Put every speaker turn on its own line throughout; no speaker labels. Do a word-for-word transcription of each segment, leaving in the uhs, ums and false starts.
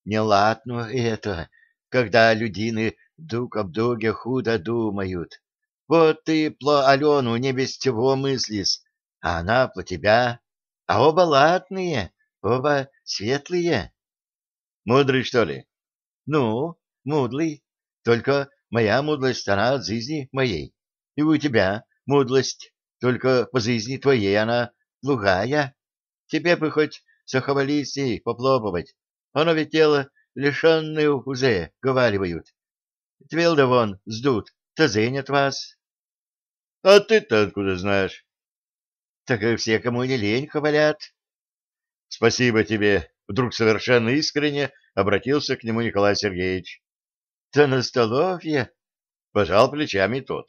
неладно это, когда людины друг об друге худо думают. Вот ты про Алену не без чего мыслишь, а она про тебя. А оба ладные, оба светлые. Мудрый, что ли? Ну, мудрый. Только моя мудрость, она от жизни моей. И у тебя мудрость, только по жизни твоей она другая. Тебе бы хоть сохвалиться попробовать. Оно ведь тело лишенное уже, говаривают. Твелда вон сдут, то зенят вас. А ты-то откуда знаешь? Так и все, кому не лень, хвалят. Спасибо тебе. Вдруг совершенно искренне обратился к нему Николай Сергеевич. Да на столовье, пожал плечами тот.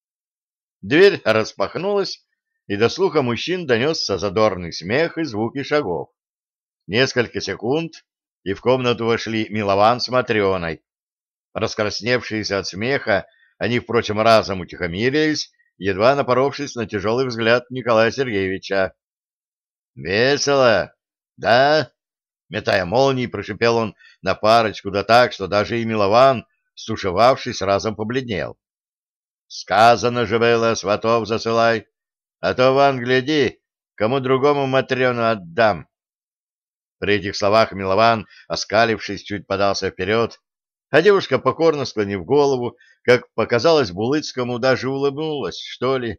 Дверь распахнулась, и до слуха мужчин донесся задорный смех и звуки шагов. Несколько секунд, и в комнату вошли Милован с Матрёной. Раскрасневшиеся от смеха, они, впрочем, разом утихомирились, едва напоровшись на тяжелый взгляд Николая Сергеевича. — Весело, да? — метая молнии, прошипел он на парочку, да так, что даже и Милован, стушевавшись, разом побледнел. — Сказано же было, сватов засылай, а то, Ван, гляди, кому другому Матрёну отдам. При этих словах Милован, оскалившись, чуть подался вперед, а девушка, покорно склонив голову, как показалось Булыцкому, даже улыбнулась, что ли.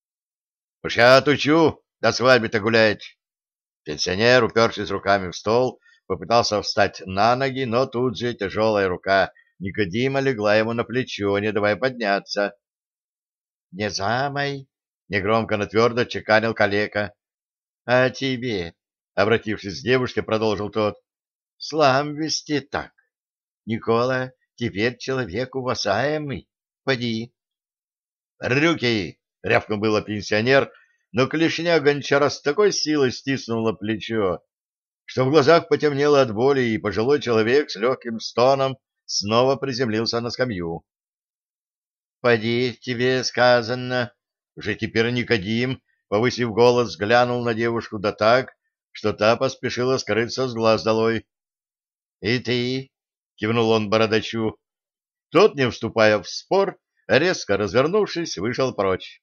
— Уж я отучу, до свадьбы-то гулять. Пенсионер, упершись руками в стол, попытался встать на ноги, но тут же тяжелая рука Никодима легла ему на плечо, не давая подняться. — Не замай, — негромко, но твердо чеканил калека. — А тебе, — обратившись к девушке, продолжил тот, — слам вести так. Никола теперь человек уважаемый. Поди. — Рюки! — рявкнул было пенсионер, но клешня гончара с такой силой стиснула плечо, что в глазах потемнело от боли, и пожилой человек с легким стоном снова приземлился на скамью. — Поди, тебе сказано. Уже теперь Никодим, повысив голос, глянул на девушку да так, что та поспешила скрыться с глаз долой. — И ты, — кивнул он бородачу. Тот, не вступая в спор, резко развернувшись, вышел прочь.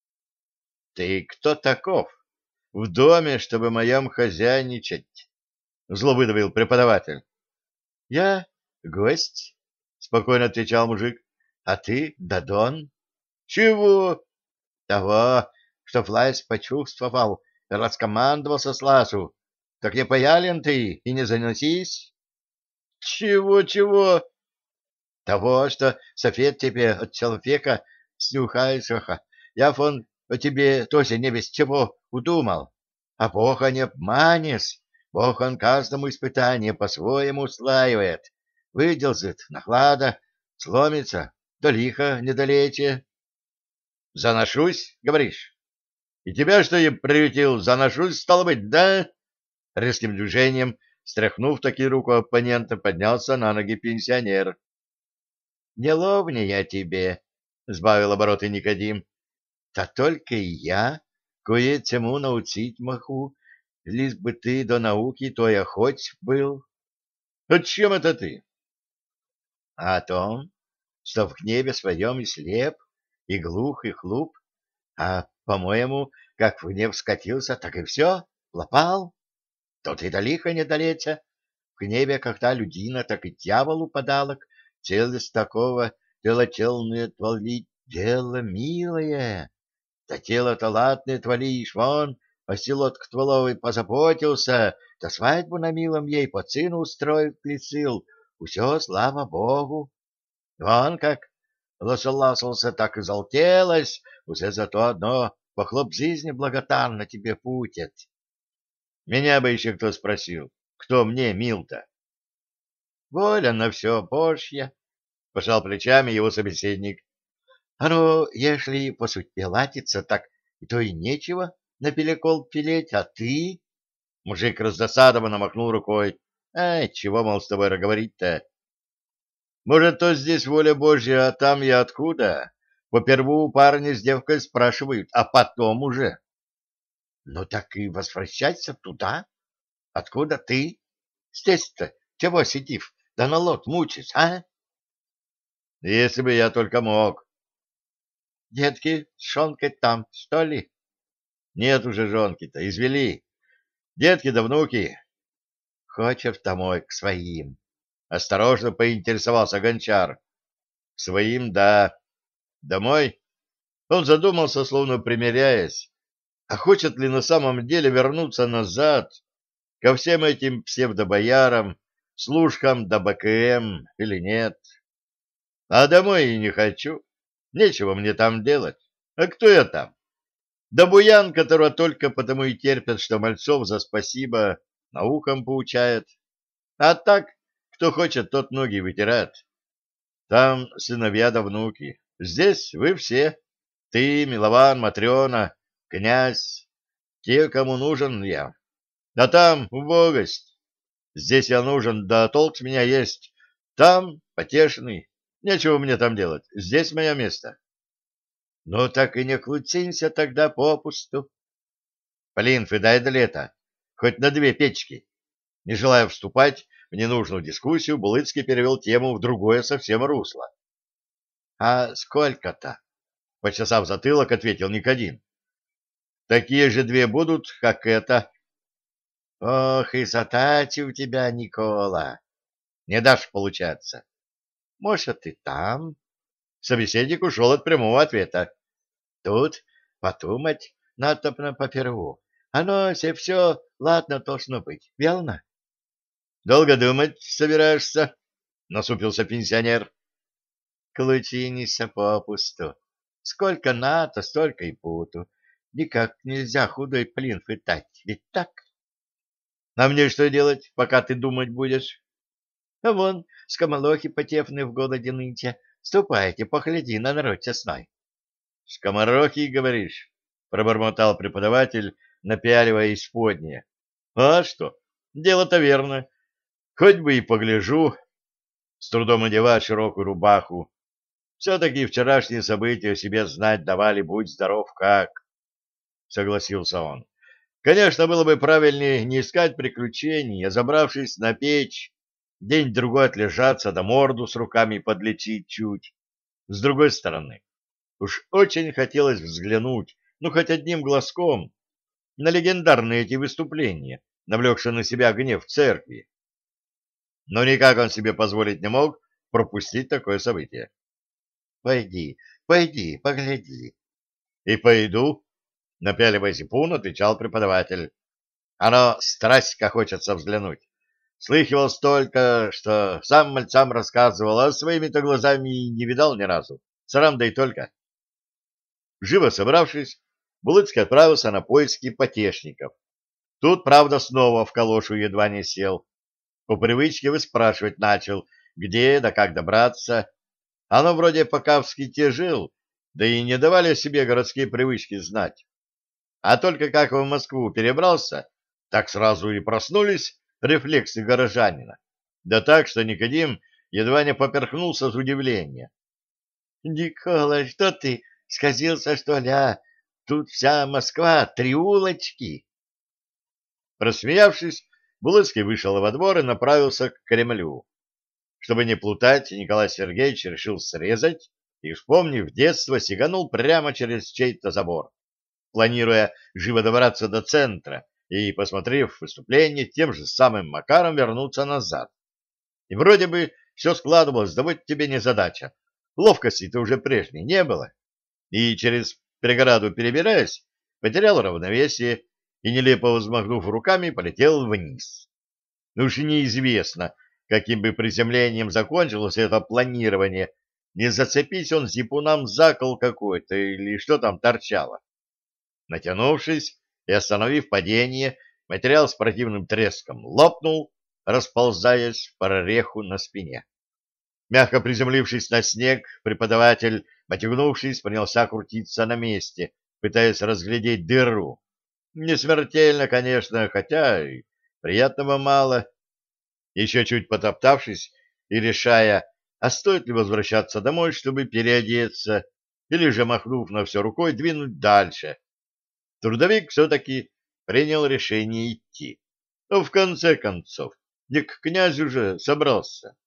— Ты кто таков? В доме, чтобы моем хозяйничать? — зло выдавил преподаватель. — Я гость, — спокойно отвечал мужик. — А ты Дадон? — Чего? — Того, что власть почувствовал, раскомандовался с ласу. Так не паялен ты и не заносись. — Чего-чего? — Того, что софет тебе от человека снюхаешься. Я фон о тебе тоже не без чего удумал. А Бога не обманешь. Бог он каждому испытание по-своему услаивает. Выдержит нахлада, сломится, да лихо недалече. — Заношусь, говоришь? И тебя, что я приютил, заношусь, стало быть, да? Резким движением, стряхнув таки руку оппонента, поднялся на ноги пенсионер. — Не ловня я тебе, — сбавил обороты Никодим. — Да только и я кое-чему научить могу, лишь бы ты до науки той охоть был. — О чем это ты? — А о том, что в гневе своем и слеп, и глух, и хлуп, а, по-моему, как в гнев скатился, так и все, лопал. Тут и далеко недалече. В гневе, когда людина, так и дьяволу подалок, целость такого тело-телное творить, дело милое. Да тело-то ладное творишь, вон, осилот Ктволовый позаботился, да свадьбу на милом ей по сыну устроить плесил. Усё, слава богу. Вон как лосоласался, так и залтелось, уже зато одно похлоп жизни благодарно тебе путет. Меня бы еще кто спросил, кто мне мил-то? Воля на все Божья, — пожал плечами его собеседник. А ну, если по судьбе латиться, так и то и нечего на перекол пилеть, а ты? Мужик раздосадованно махнул рукой. Ай, чего, мол, с тобой говорить-то? Может, то здесь воля Божья, а там я откуда? Поперву парни с девкой спрашивают, а потом уже. Ну так и возвращайся туда. Откуда ты? Здесь-то Чего сидишь? Да налог мучишь, а? Если бы я только мог. Детки с Шонкой там, что ли? Нет уже жонки-то, извели. Детки да внуки. Хочешь домой к своим? Осторожно поинтересовался Гончар. К своим, да. Домой? Он задумался, словно примиряясь. А хочет ли на самом деле вернуться назад, ко всем этим псевдобоярам, служкам да бэ ка эм или нет? А домой и не хочу. Нечего мне там делать. А кто я там? Да буян, которого только потому и терпят, что мальцов за спасибо наукам поучает. А так, кто хочет, тот ноги вытирает. Там сыновья да внуки. Здесь вы все. Ты, Милован, Матрена, князь. Те, кому нужен я. А там убогость. Здесь я нужен, да толк с меня есть. Там потешный. Нечего мне там делать. Здесь мое место. Ну так и не клуцинься тогда попусту. Плинфы, дай до лета. Хоть на две печки. Не желая вступать в ненужную дискуссию, Булыцкий перевел тему в другое совсем русло. — А сколько-то? — почесав затылок, ответил Никодим. — Такие же две будут, как это. — Ох, и затати у тебя, Никола. Не дашь получаться. — Может, и там. Собеседник ушел от прямого ответа. — Тут подумать надо поперву. Оно все все ладно должно быть, верно? — Долго думать собираешься? — насупился пенсионер. — Клучинися попусту. Сколько надо, столько и путу. Никак нельзя худой плин фытать, ведь так? — А мне что делать, пока ты думать будешь? — А вон, скомолохи потефные в голоде нынче. Ступайте, погляди на народ честной. — Скоморохи, говоришь? — пробормотал преподаватель, напяливая исподнее. — А что? Дело-то верно. Хоть бы и погляжу, с трудом одевая широкую рубаху. Все-таки вчерашние события о себе знать давали, будь здоров как, — согласился он. Конечно, было бы правильнее не искать приключений, а, забравшись на печь, день-другой отлежаться, да морду с руками подлечить чуть. С другой стороны, уж очень хотелось взглянуть, ну, хоть одним глазком, на легендарные эти выступления, навлекшие на себя гнев церкви. Но никак он себе позволить не мог пропустить такое событие. — Пойди, пойди, погляди. — И пойду, — напяливая зипун, отвечал преподаватель. — Оно страсть как хочется взглянуть. Слыхивал столько, что сам мальцам рассказывал, а своими-то глазами не видал ни разу. Срам да и только. Живо собравшись, Булыцкий отправился на поиски потешников. Тут, правда, снова в калошу едва не сел. По привычке выспрашивать начал, где да как добраться. Оно вроде пока в ските жил, да и не давали о себе городские привычки знать. А только как в Москву перебрался, так сразу и проснулись рефлексы горожанина. Да так, что Никодим едва не поперхнулся от удивления. — Никола, что ты, сказился, что ли, а? Тут вся Москва, три улочки. Рассмеявшись, Булыцкий вышел во двор и направился к Кремлю. Чтобы не плутать, Николай Сергеевич решил срезать и, вспомнив детство, сиганул прямо через чей-то забор, планируя живо добраться до центра и, посмотрев выступление, тем же самым макаром вернуться назад. И вроде бы все складывалось, да вот тебе незадача. Ловкости-то уже прежней не было. И через преграду перебираясь, потерял равновесие и, нелепо взмахнув руками, полетел вниз. Ну уж и неизвестно, каким бы приземлением закончилось это планирование, не зацепись он зипуном за кол какой-то или что там торчало. Натянувшись и остановив падение, материал с противным треском лопнул, расползаясь в прореху на спине. Мягко приземлившись на снег, преподаватель, мотягнувшись, принялся крутиться на месте, пытаясь разглядеть дыру. Не смертельно, конечно, хотя и приятного мало. Еще чуть потоптавшись и решая, а стоит ли возвращаться домой, чтобы переодеться, или же, махнув на все рукой, двинуть дальше, трудовик все-таки принял решение идти. Но в конце концов, Не к князю же собрался.